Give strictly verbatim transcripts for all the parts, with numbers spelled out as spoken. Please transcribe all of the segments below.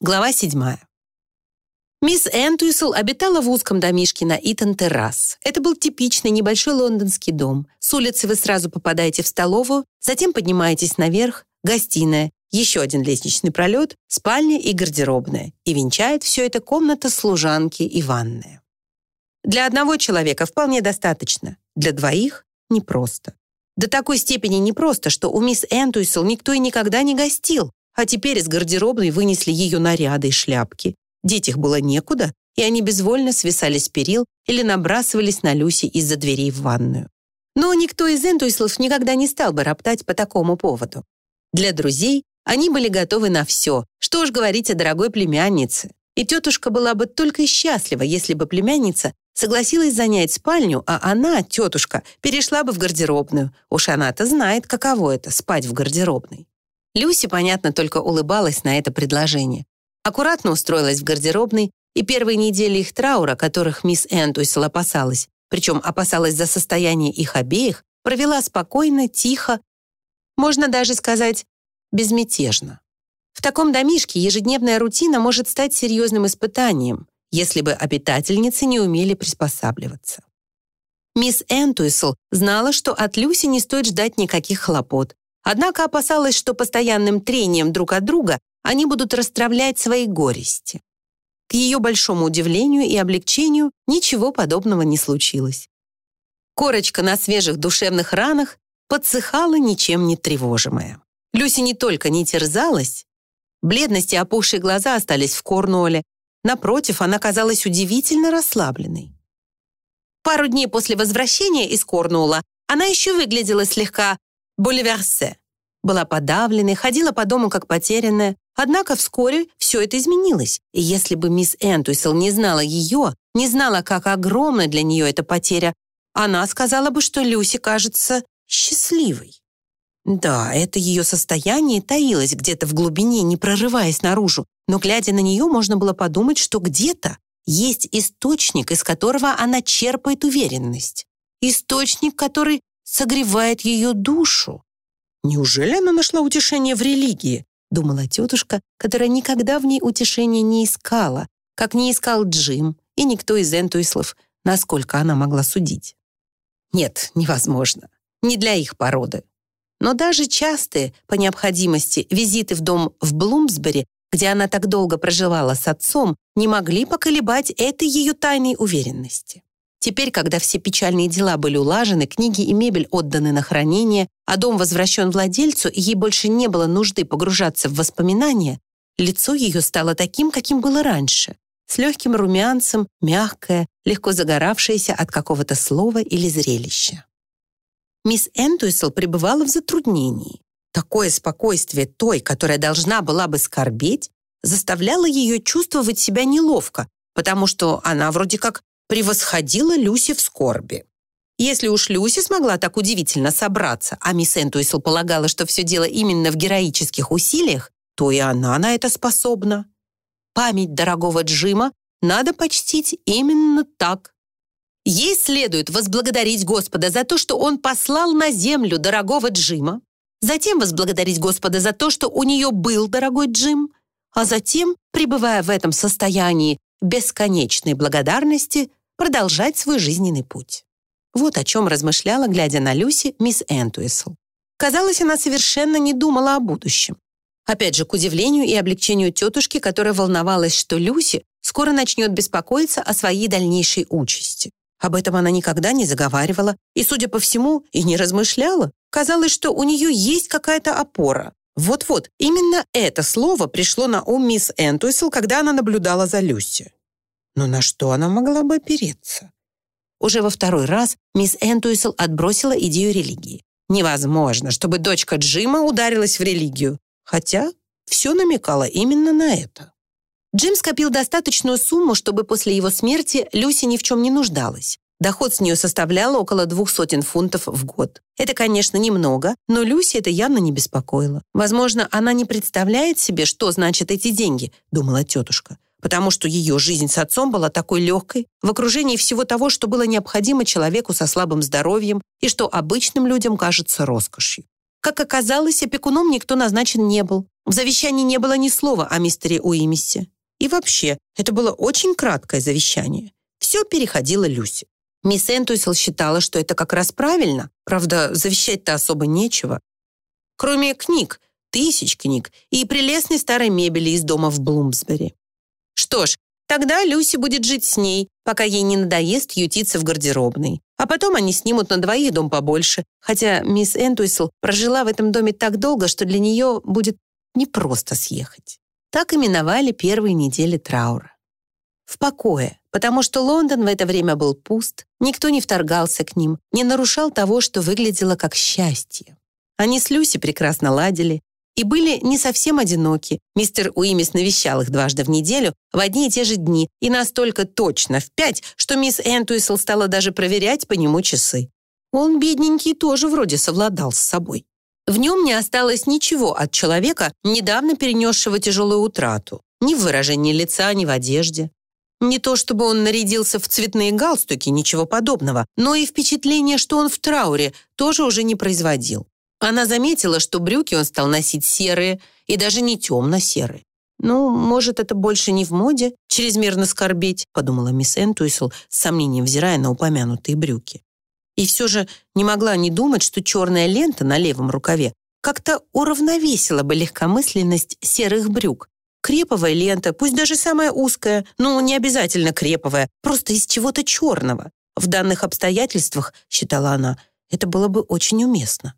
Глава седьмая. Мисс Энтуисл обитала в узком домишке на Итон-террас. Это был типичный небольшой лондонский дом. С улицы вы сразу попадаете в столовую, затем поднимаетесь наверх, гостиная, еще один лестничный пролет, спальня и гардеробная. И венчает все это комната служанки и ванная. Для одного человека вполне достаточно, для двоих — непросто. До такой степени непросто, что у мисс Энтуисл никто и никогда не гостил, а теперь из гардеробной вынесли ее наряды и шляпки. Деть их было некуда, и они безвольно свисали с перил или набрасывались на Люси из-за дверей в ванную. Но никто из Энтуислов никогда не стал бы роптать по такому поводу. Для друзей они были готовы на все, что уж говорить о дорогой племяннице. И тетушка была бы только счастлива, если бы племянница согласилась занять спальню, а она, тетушка, перешла бы в гардеробную. Уж она-то знает, каково это — спать в гардеробной. Люси, понятно, только улыбалась на это предложение. Аккуратно устроилась в гардеробной, и первые недели их траура, которых мисс Энтуисл опасалась, причем опасалась за состояние их обеих, провела спокойно, тихо, можно даже сказать, безмятежно. В таком домишке ежедневная рутина может стать серьезным испытанием, если бы обитательницы не умели приспосабливаться. Мисс Энтуисл знала, что от Люси не стоит ждать никаких хлопот, однако опасалась, что постоянным трением друг от друга они будут расстравлять свои горести. К ее большому удивлению и облегчению ничего подобного не случилось. Корочка на свежих душевных ранах подсыхала, ничем не тревожимая. Люси не только не терзалась, бледность и опухшие глаза остались в Корнуолле. Напротив, она казалась удивительно расслабленной. Пару дней после возвращения из Корнуолла она еще выглядела слегка бульверсе. Была подавленной, ходила по дому как потерянная. Однако вскоре все это изменилось. И если бы мисс Энтуисл не знала ее, не знала, как огромна для нее эта потеря, она сказала бы, что Люси кажется счастливой. Да, это ее состояние таилось где-то в глубине, не прорываясь наружу, но, глядя на нее, можно было подумать, что где-то есть источник, из которого она черпает уверенность. Источник, который согревает ее душу. Неужели она нашла утешение в религии? Думала тетушка, которая никогда в ней утешения не искала, как не искал Джим и никто из Энтуислов, насколько она могла судить. Нет, невозможно. Не для их породы. Но даже частые, по необходимости, визиты в дом в Блумсбери, где она так долго проживала с отцом, не могли поколебать этой ее тайной уверенности. Теперь, когда все печальные дела были улажены, книги и мебель отданы на хранение, а дом возвращен владельцу, и ей больше не было нужды погружаться в воспоминания, лицо ее стало таким, каким было раньше, с легким румянцем, мягкое, легко загоравшееся от какого-то слова или зрелища. Мисс Энтуисл пребывала в затруднении. Такое спокойствие той, которая должна была бы скорбеть, заставляло ее чувствовать себя неловко, потому что она вроде как превосходила Люси в скорби. Если уж Люси смогла так удивительно собраться, а мисс Энтуисл полагала, что все дело именно в героических усилиях, то и она на это способна. Память дорогого Джима надо почтить именно так. Ей следует возблагодарить Господа за то, что Он послал на землю дорогого Джима, затем возблагодарить Господа за то, что у нее был дорогой Джим, а затем, пребывая в этом состоянии бесконечной благодарности, продолжать свой жизненный путь. Вот о чем размышляла, глядя на Люси, мисс Энтуисл. Казалось, она совершенно не думала о будущем. Опять же, к удивлению и облегчению тетушки, которая волновалась, что Люси скоро начнет беспокоиться о своей дальнейшей участи. Об этом она никогда не заговаривала и, судя по всему, и не размышляла. Казалось, что у нее есть какая-то опора. Вот-вот, именно это слово пришло на ум мисс Энтуисл, когда она наблюдала за Люси. Но на что она могла бы опереться? Уже во второй раз мисс Энтуисл отбросила идею религии. Невозможно, чтобы дочка Джима ударилась в религию. Хотя все намекало именно на это. Джим скопил достаточную сумму, чтобы после его смерти Люси ни в чем не нуждалась. Доход с нее составлял около двух сотен фунтов в год. Это, конечно, немного, но Люси это явно не беспокоило. Возможно, она не представляет себе, что значат эти деньги, думала тетушка, потому что ее жизнь с отцом была такой легкой, в окружении всего того, что было необходимо человеку со слабым здоровьем и что обычным людям кажется роскошью. Как оказалось, опекуном никто назначен не был. В завещании не было ни слова о мистере Уимисе. И вообще, это было очень краткое завещание. Все переходило Люси. Мисс Энтуисл считала, что это как раз правильно. Правда, завещать-то особо нечего. Кроме книг, тысяч книг и прелестной старой мебели из дома в Блумсбери. Что ж, тогда Люси будет жить с ней, пока ей не надоест ютиться в гардеробной. А потом они снимут на двоих дом побольше, хотя мисс Энтуисл прожила в этом доме так долго, что для нее будет непросто съехать. Так и миновали первые недели траура. В покое, потому что Лондон в это время был пуст, никто не вторгался к ним, не нарушал того, что выглядело как счастье. Они с Люси прекрасно ладили и были не совсем одиноки. Мистер Уимис навещал их дважды в неделю в одни и те же дни и настолько точно в пять, что мисс Энтуисл стала даже проверять по нему часы. Он, бедненький, тоже вроде совладал с собой. В нем не осталось ничего от человека, недавно перенесшего тяжелую утрату. Ни в выражении лица, ни в одежде. Не то чтобы он нарядился в цветные галстуки, ничего подобного, но и впечатление, что он в трауре, тоже уже не производил. Она заметила, что брюки он стал носить серые, и даже не темно-серые. «Ну, может, это больше не в моде, чрезмерно скорбеть», подумала мисс Энтуисл, с сомнением взирая на упомянутые брюки. И все же не могла не думать, что черная лента на левом рукаве как-то уравновесила бы легкомысленность серых брюк. Креповая лента, пусть даже самая узкая, но не обязательно креповая, просто из чего-то черного. В данных обстоятельствах, считала она, это было бы очень уместно.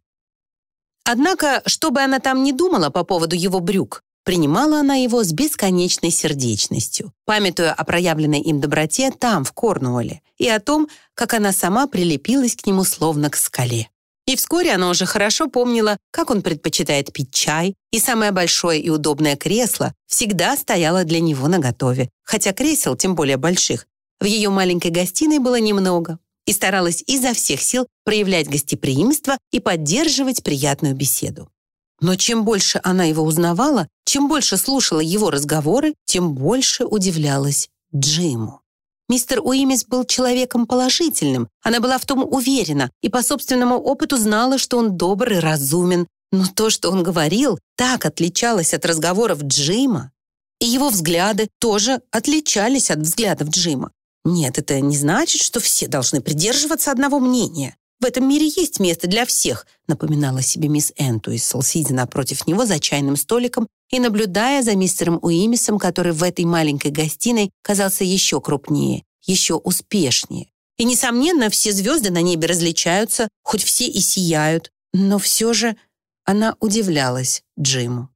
Однако, что бы она там ни думала по поводу его брюк, принимала она его с бесконечной сердечностью, памятуя о проявленной им доброте там, в Корнуолле, и о том, как она сама прилепилась к нему словно к скале. И вскоре она уже хорошо помнила, как он предпочитает пить чай, и самое большое и удобное кресло всегда стояло для него наготове, хотя кресел, тем более больших, в ее маленькой гостиной было немного, и старалась изо всех сил проявлять гостеприимство и поддерживать приятную беседу. Но чем больше она его узнавала, чем больше слушала его разговоры, тем больше удивлялась Джиму. Мистер Уимис был человеком положительным, она была в том уверена и по собственному опыту знала, что он добр и разумен, но то, что он говорил, так отличалось от разговоров Джима, и его взгляды тоже отличались от взглядов Джима. Нет, это не значит, что все должны придерживаться одного мнения. В этом мире есть место для всех, напоминала себе мисс Энтуисл, сидя напротив него за чайным столиком и наблюдая за мистером Уимисом, который в этой маленькой гостиной казался еще крупнее, еще успешнее. И, несомненно, все звезды на небе различаются, хоть все и сияют, но все же она удивлялась Джиму.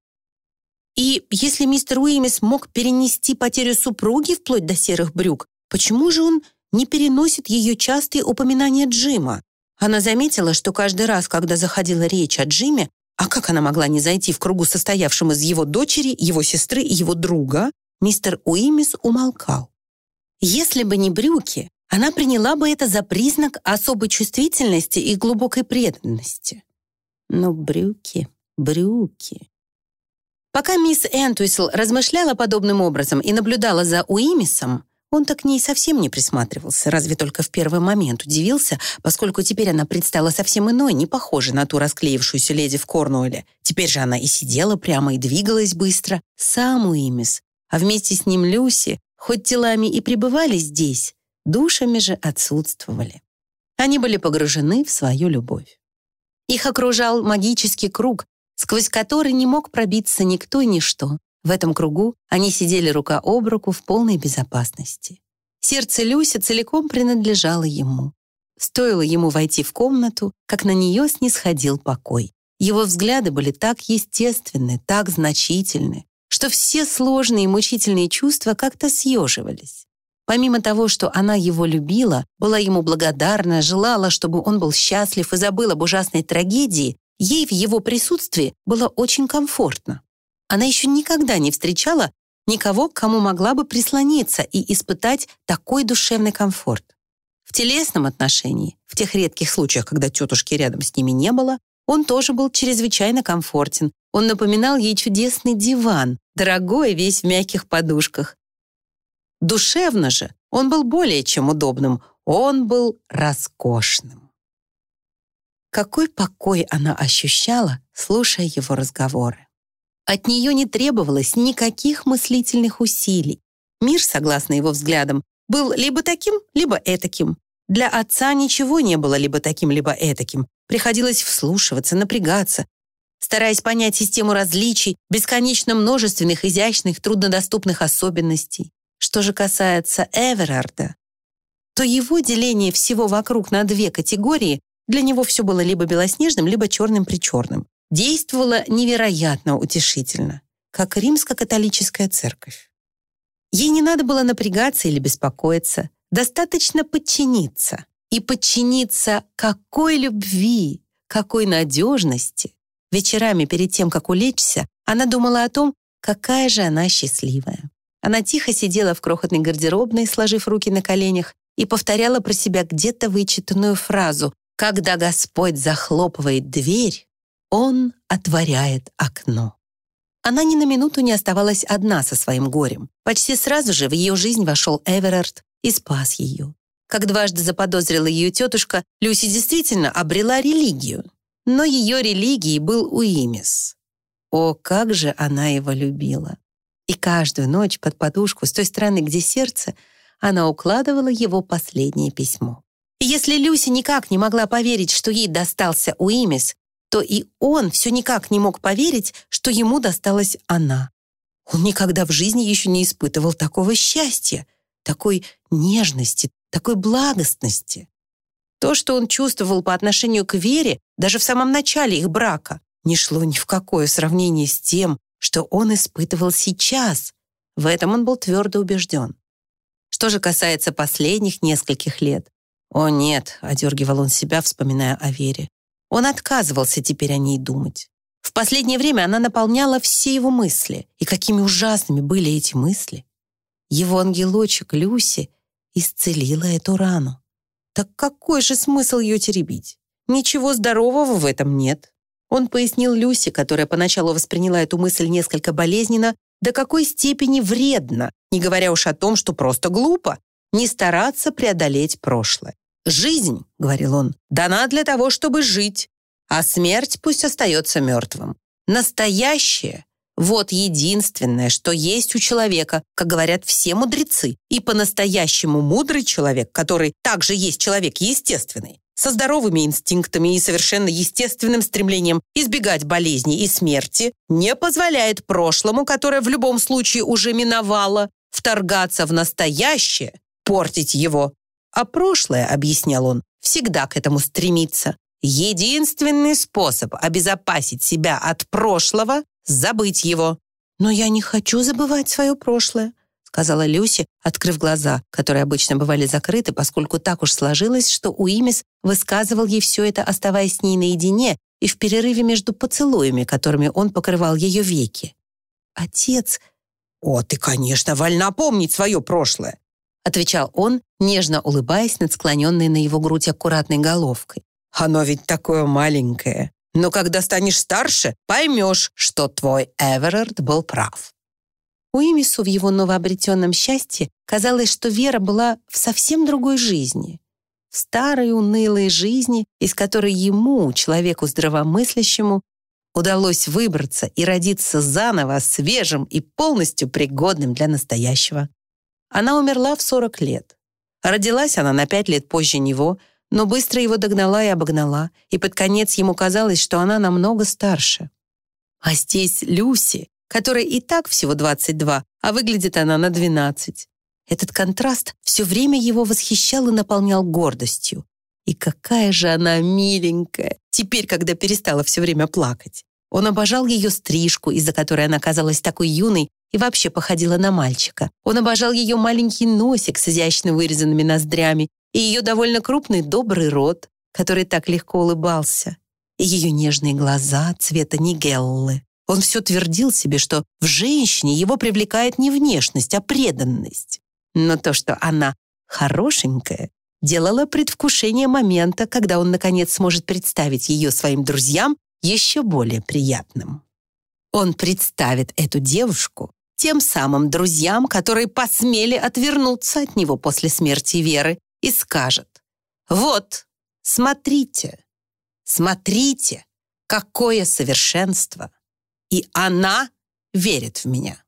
И если мистер Уимис мог перенести потерю супруги вплоть до серых брюк, почему же он не переносит ее частые упоминания Джима? Она заметила, что каждый раз, когда заходила речь о Джиме, а как она могла не зайти в кругу, состоявшем из его дочери, его сестры и его друга, мистер Уимис умолкал. Если бы не брюки, она приняла бы это за признак особой чувствительности и глубокой преданности. Но брюки, брюки... Пока мисс Энтуисл размышляла подобным образом и наблюдала за Уимисом, он так к ней совсем не присматривался, разве только в первый момент удивился, поскольку теперь она предстала совсем иной, не похожей на ту расклеившуюся леди в Корнуолле. Теперь же она и сидела прямо, и двигалась быстро. Сам Уимис, а вместе с ним Люси, хоть телами и пребывали здесь, душами же отсутствовали. Они были погружены в свою любовь. Их окружал магический круг, сквозь который не мог пробиться никто и ничто. В этом кругу они сидели рука об руку в полной безопасности. Сердце Люси целиком принадлежало ему. Стоило ему войти в комнату, как на нее снисходил покой. Его взгляды были так естественны, так значительны, что все сложные и мучительные чувства как-то съеживались. Помимо того, что она его любила, была ему благодарна, желала, чтобы он был счастлив и забыл об ужасной трагедии, ей в его присутствии было очень комфортно. Она еще никогда не встречала никого, к кому могла бы прислониться и испытать такой душевный комфорт. В телесном отношении, в тех редких случаях, когда тетушки рядом с ними не было, он тоже был чрезвычайно комфортен. Он напоминал ей чудесный диван, дорогой, весь в мягких подушках. Душевно же он был более чем удобным, он был роскошным. Какой покой она ощущала, слушая его разговоры. От нее не требовалось никаких мыслительных усилий. Мир, согласно его взглядам, был либо таким, либо этаким. Для отца ничего не было либо таким, либо этаким. Приходилось вслушиваться, напрягаться, стараясь понять систему различий, бесконечно множественных, изящных, труднодоступных особенностей. Что же касается Эверарда, то его деление всего вокруг на две категории, для него все было либо белоснежным, либо черным-причерным, действовало невероятно утешительно, как римско-католическая церковь. Ей не надо было напрягаться или беспокоиться, достаточно подчиниться. И подчиниться какой любви, какой надежности. Вечерами перед тем, как улечься, она думала о том, какая же она счастливая. Она тихо сидела в крохотной гардеробной, сложив руки на коленях, и повторяла про себя где-то вычитанную фразу: «Когда Господь захлопывает дверь, Он отворяет окно». Она ни на минуту не оставалась одна со своим горем. Почти сразу же в ее жизнь вошел Эверард и спас ее. Как дважды заподозрила ее тетушка, Люси действительно обрела религию. Но ее религией был Уимис. О, как же она его любила! И каждую ночь под подушку с той стороны, где сердце, она укладывала его последнее письмо. И если Люси никак не могла поверить, что ей достался Уимис, то и он все никак не мог поверить, что ему досталась она. Он никогда в жизни еще не испытывал такого счастья, такой нежности, такой благостности. То, что он чувствовал по отношению к Вере, даже в самом начале их брака, не шло ни в какое сравнение с тем, что он испытывал сейчас. В этом он был твердо убежден. Что же касается последних нескольких лет, о нет, одергивал он себя, вспоминая о Вере. Он отказывался теперь о ней думать. В последнее время она наполняла все его мысли. И какими ужасными были эти мысли. Его ангелочек Люси исцелила эту рану. Так какой же смысл ее теребить? Ничего здорового в этом нет. Он пояснил Люси, которая поначалу восприняла эту мысль несколько болезненно, до какой степени вредно, не говоря уж о том, что просто глупо, не стараться преодолеть прошлое. «Жизнь, — говорил он, — дана для того, чтобы жить, а смерть пусть остается мертвым. Настоящее — вот единственное, что есть у человека, как говорят все мудрецы, и по-настоящему мудрый человек, который также есть человек естественный, со здоровыми инстинктами и совершенно естественным стремлением избегать болезни и смерти, не позволяет прошлому, которое в любом случае уже миновало, вторгаться в настоящее, портить его. А прошлое, — объяснял он, — всегда к этому стремится. Единственный способ обезопасить себя от прошлого — забыть его. «Но я не хочу забывать свое прошлое», — сказала Люси, открыв глаза, которые обычно бывали закрыты, поскольку так уж сложилось, что Уимис высказывал ей все это, оставаясь с ней наедине и в перерыве между поцелуями, которыми он покрывал ее веки. «Отец...» «О, ты, конечно, вольна помнить свое прошлое», — отвечал он, нежно улыбаясь над склоненной на его грудь аккуратной головкой. «Оно ведь такое маленькое. Но когда станешь старше, поймешь, что твой Эверард был прав». Уимису в его новообретенном счастье казалось, что Вера была в совсем другой жизни. В старой унылой жизни, из которой ему, человеку здравомыслящему, удалось выбраться и родиться заново, свежим и полностью пригодным для настоящего. Она умерла в сорок лет. Родилась она на пять лет позже него, но быстро его догнала и обогнала, и под конец ему казалось, что она намного старше. А здесь Люси, которой и так всего двадцать два, а выглядит она на двенадцать. Этот контраст все время его восхищал и наполнял гордостью. И какая же она миленькая, теперь, когда перестала все время плакать. Он обожал ее стрижку, из-за которой она казалась такой юной и вообще походила на мальчика. Он обожал ее маленький носик с изящно вырезанными ноздрями и ее довольно крупный добрый рот, который так легко улыбался, и ее нежные глаза цвета нигеллы. Он все твердил себе, что в женщине его привлекает не внешность, а преданность. Но то, что она хорошенькая, делало предвкушение момента, когда он, наконец, сможет представить ее своим друзьям, еще более приятным. Он представит эту девушку тем самым друзьям, которые посмели отвернуться от него после смерти Веры, и скажет: «Вот, смотрите, смотрите, какое совершенство! И она верит в меня.